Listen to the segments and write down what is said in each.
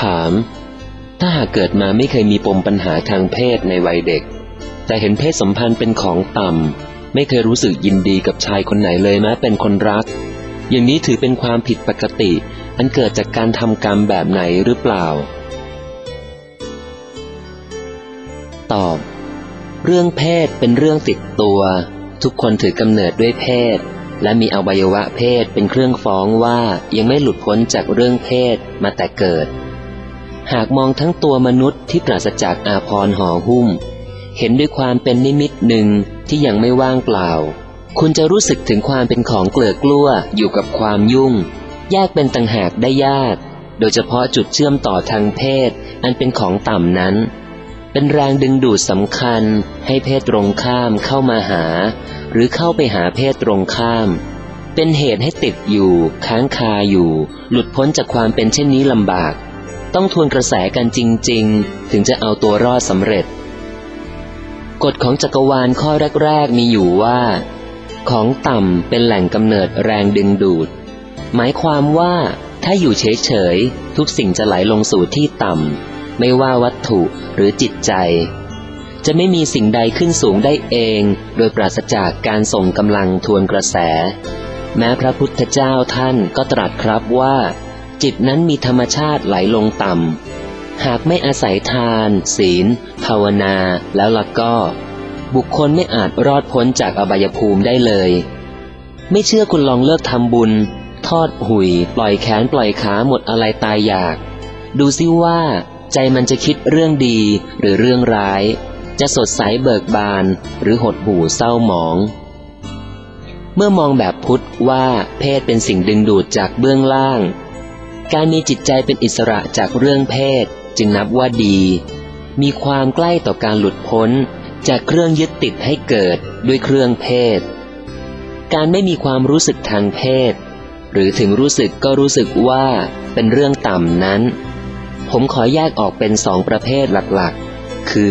ถามถ้าหากเกิดมาไม่เคยมีปมปัญหาทางเพศในวัยเด็กแต่เห็นเพศสัมพันธ์เป็นของต่ำไม่เคยรู้สึกยินดีกับชายคนไหนเลยแม้เป็นคนรักอย่างนี้ถือเป็นความผิดปกติอันเกิดจากการทำกรรมแบบไหนหรือเปล่าตอบเรื่องเพศเป็นเรื่องติดตัวทุกคนถือกำเนิดด้วยเพศและมีอวัยวะเพศเป็นเครื่องฟ้องว่ายังไม่หลุดพ้นจากเรื่องเพศมาแต่เกิดหากมองทั้งตัวมนุษย์ที่ปราศจากอาภรณ์ห่อหุ้มเห็นด้วยความเป็นนิมิตหนึ่งที่ยังไม่ว่างเปล่าคุณจะรู้สึกถึงความเป็นของเกลือกลั้วอยู่กับความยุ่งแยกเป็นต่างหากได้ยากโดยเฉพาะจุดเชื่อมต่อทางเพศอันเป็นของต่ำนั้นเป็นแรงดึงดูดสำคัญให้เพศตรงข้ามเข้ามาหาหรือเข้าไปหาเพศตรงข้ามเป็นเหตุให้ติดอยู่ค้างคาอยู่หลุดพ้นจากความเป็นเช่นนี้ลำบากต้องทวนกระแสกันจริงๆถึงจะเอาตัวรอดสำเร็จกฎของจักรวาลข้อแรกๆมีอยู่ว่าของต่ำเป็นแหล่งกำเนิดแรงดึงดูดหมายความว่าถ้าอยู่เฉยๆทุกสิ่งจะไหลลงสู่ที่ต่ำไม่ว่าวัตถุหรือจิตใจจะไม่มีสิ่งใดขึ้นสูงได้เองโดยปราศจากการส่งกำลังทวนกระแสแม้พระพุทธเจ้าท่านก็ตรัสครับว่าจิตนั้นมีธรรมชาติไหลลงต่ำหากไม่อาศัยทานศีลภาวนาแล้วล่ะก็บุคคลไม่อาจรอดพ้นจากอบายภูมิได้เลยไม่เชื่อคุณลองเลิกทำบุญทอดหุยปล่อยแขนปล่อยขาหมดอะไรตายอยากดูซิว่าใจมันจะคิดเรื่องดีหรือเรื่องร้ายจะสดใสเบิกบานหรือหดหู่เศร้าหมองเมื่อมองแบบพุทธว่าเพศเป็นสิ่งดึงดูดจากเบื้องล่างการมีจิตใจเป็นอิสระจากเรื่องเพศจึงนับว่าดีมีความใกล้ต่อการหลุดพ้นจากเครื่องยึดติดให้เกิดด้วยเครื่องเพศการไม่มีความรู้สึกทางเพศหรือถึงรู้สึกก็รู้สึกว่าเป็นเรื่องต่ำนั้นผมขอแยกออกเป็น2ประเภทหลักๆคือ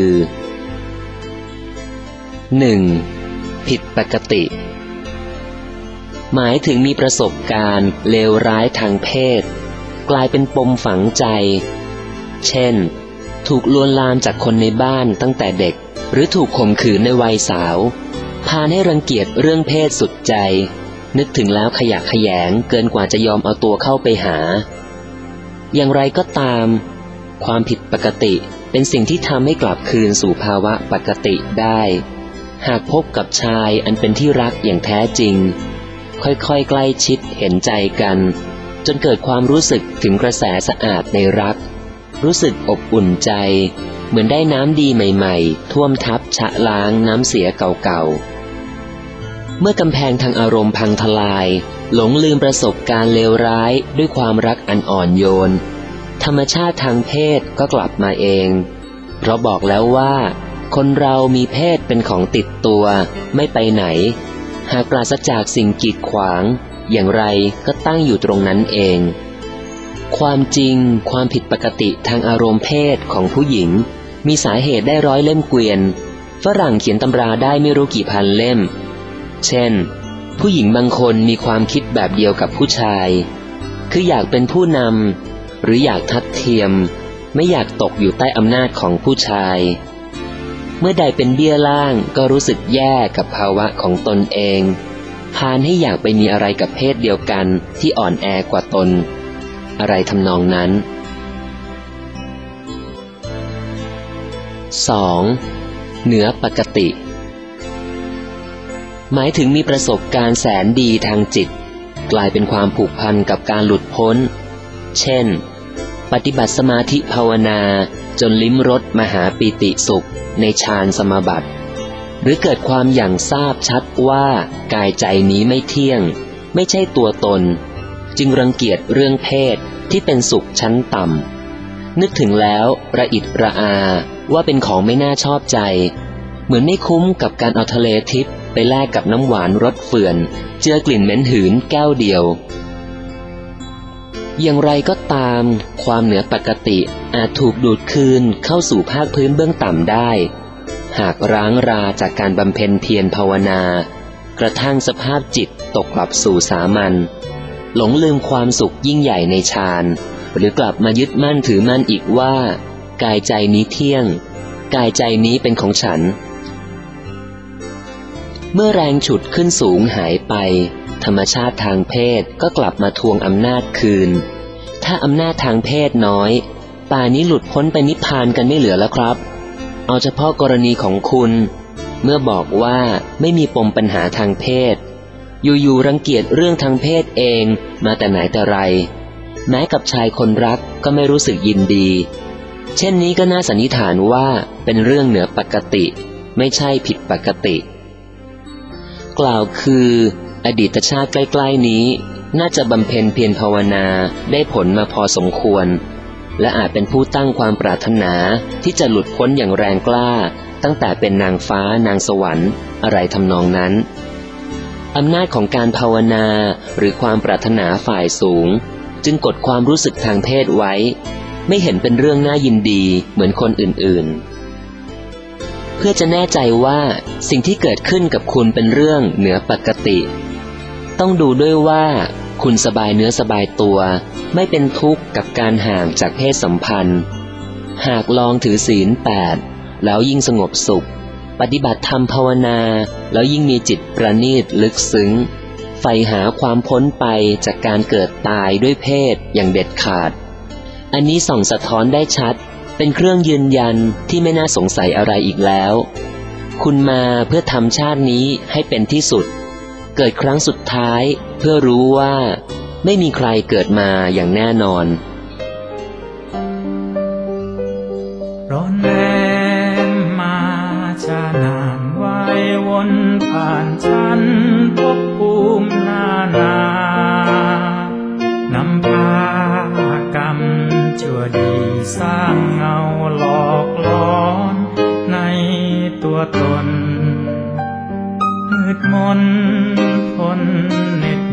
1. ผิดปกติหมายถึงมีประสบการณ์เลวร้ายทางเพศกลายเป็นปมฝังใจเช่นถูกลวนลามจากคนในบ้านตั้งแต่เด็กหรือถูกข่มขืนในวัยสาวพาให้รังเกียจเรื่องเพศสุดใจนึกถึงแล้วขยะแขยงเกินกว่าจะยอมเอาตัวเข้าไปหาอย่างไรก็ตามความผิดปกติเป็นสิ่งที่ทำให้กลับคืนสู่ภาวะปกติได้หากพบกับชายอันเป็นที่รักอย่างแท้จริงค่อยๆใกล้ชิดเห็นใจกันจนเกิดความรู้สึกถึงกระแสสะอาดในรักรู้สึกอบอุ่นใจเหมือนได้น้ำดีใหม่ๆท่วมทับชะล้างน้ำเสียเก่าๆเมื่อกำแพงทางอารมณ์พังทลายหลงลืมประสบการณ์เลวร้ายด้วยความรักอันอ่อนโยนธรรมชาติทางเพศก็กลับมาเองเพราะบอกแล้วว่าคนเรามีเพศเป็นของติดตัวไม่ไปไหนหากปราศจากสิ่งกีดขวางอย่างไรก็ตั้งอยู่ตรงนั้นเองความจริงความผิดปกติทางอารมณ์เพศของผู้หญิงมีสาเหตุได้100 เล่มเกวียนฝรั่งเขียนตำราได้ไม่รู้กี่พันเล่มเช่นผู้หญิงบางคนมีความคิดแบบเดียวกับผู้ชายคืออยากเป็นผู้นำหรืออยากทัดเทียมไม่อยากตกอยู่ใต้อำนาจของผู้ชายเมื่อใดเป็นเบี้ยล่างก็รู้สึกแย่กับภาวะของตนเองพาลให้อยากไปมีอะไรกับเพศเดียวกันที่อ่อนแอกว่าตนอะไรทำนองนั้น 2. เหนือปกติหมายถึงมีประสบการณ์แสนดีทางจิตกลายเป็นความผูกพันกับการหลุดพ้นเช่นปฏิบัติสมาธิภาวนาจนลิ้มรสมหาปีติสุขในฌานสมาบัติหรือเกิดความอย่างทราบชัดว่ากายใจนี้ไม่เที่ยงไม่ใช่ตัวตนจึงรังเกียจเรื่องเพศที่เป็นสุขชั้นต่ำนึกถึงแล้วระอิดระอาว่าเป็นของไม่น่าชอบใจเหมือนไม่คุ้มกับการเอาทะเลทิพย์ไปแลกกับน้ำหวานรสเฟื่อนเจือกลิ่นเหม็นหืนแก้วเดียวอย่างไรก็ตามความเหนือปกติอาจถูกดูดคืนเข้าสู่ภาคพื้นเบื้องต่ำได้หากร้างราจากการบำเพ็ญเพียรภาวนากระทั่งสภาพจิตตกกลับสู่สามัญหลงลืมความสุขยิ่งใหญ่ในฌานหรือกลับมายึดมั่นถือมั่นอีกว่ากายใจนี้เที่ยงกายใจนี้เป็นของฉันเมื่อแรงฉุดขึ้นสูงหายไปธรรมชาติทางเพศก็กลับมาทวงอำนาจคืนถ้าอำนาจทางเพศน้อยป่านี้หลุดพ้นไปนิพพานกันไม่เหลือแล้วครับเอาเฉพาะกรณีของคุณเมื่อบอกว่าไม่มีปมปัญหาทางเพศอยู่ๆรังเกียจเรื่องทางเพศเองมาแต่ไหนแต่ไรแม้กับชายคนรักก็ไม่รู้สึกยินดีเช่นนี้ก็น่าสันนิษฐานว่าเป็นเรื่องเหนือปกติไม่ใช่ผิดปกติกล่าวคืออดีตชาติใกล้ๆนี้น่าจะบำเพ็ญเพียรภาวนาได้ผลมาพอสมควรและอาจเป็นผู้ตั้งความปรารถนาที่จะหลุดพ้นอย่างแรงกล้าตั้งแต่เป็นนางฟ้านางสวรรค์อะไรทำนองนั้นอำนาจของการภาวนาหรือความปรารถนาฝ่ายสูงจึงกดความรู้สึกทางเพศไว้ไม่เห็นเป็นเรื่องน่ายินดีเหมือนคนอื่นๆเพื่อจะแน่ใจว่าสิ่งที่เกิดขึ้นกับคุณเป็นเรื่องเหนือปกติต้องดูด้วยว่าคุณสบายเนื้อสบายตัวไม่เป็นทุกข์กับการห่างจากเพศสัมพันธ์หากลองถือศีล 8แล้วยิ่งสงบสุขปฏิบัติธรรมภาวนาแล้วยิ่งมีจิตประณีตลึกซึ้งใฝ่หาความพ้นไปจากการเกิดตายด้วยเพศอย่างเด็ดขาดอันนี้ส่องสะท้อนได้ชัดเป็นเครื่องยืนยันที่ไม่น่าสงสัยอะไรอีกแล้วคุณมาเพื่อทำชาตินี้ให้เป็นที่สุดเกิดครั้งสุดท้ายเพื่อรู้ว่าไม่มีใครเกิดมาอย่างแน่นอนร้อนแรงมาชานานวายวนผ่านฉันภพภูมินานานำพากรรมชั่วดีสร้างเงาหลอกหลอนในตัวตนมืดมนทนเหน็ด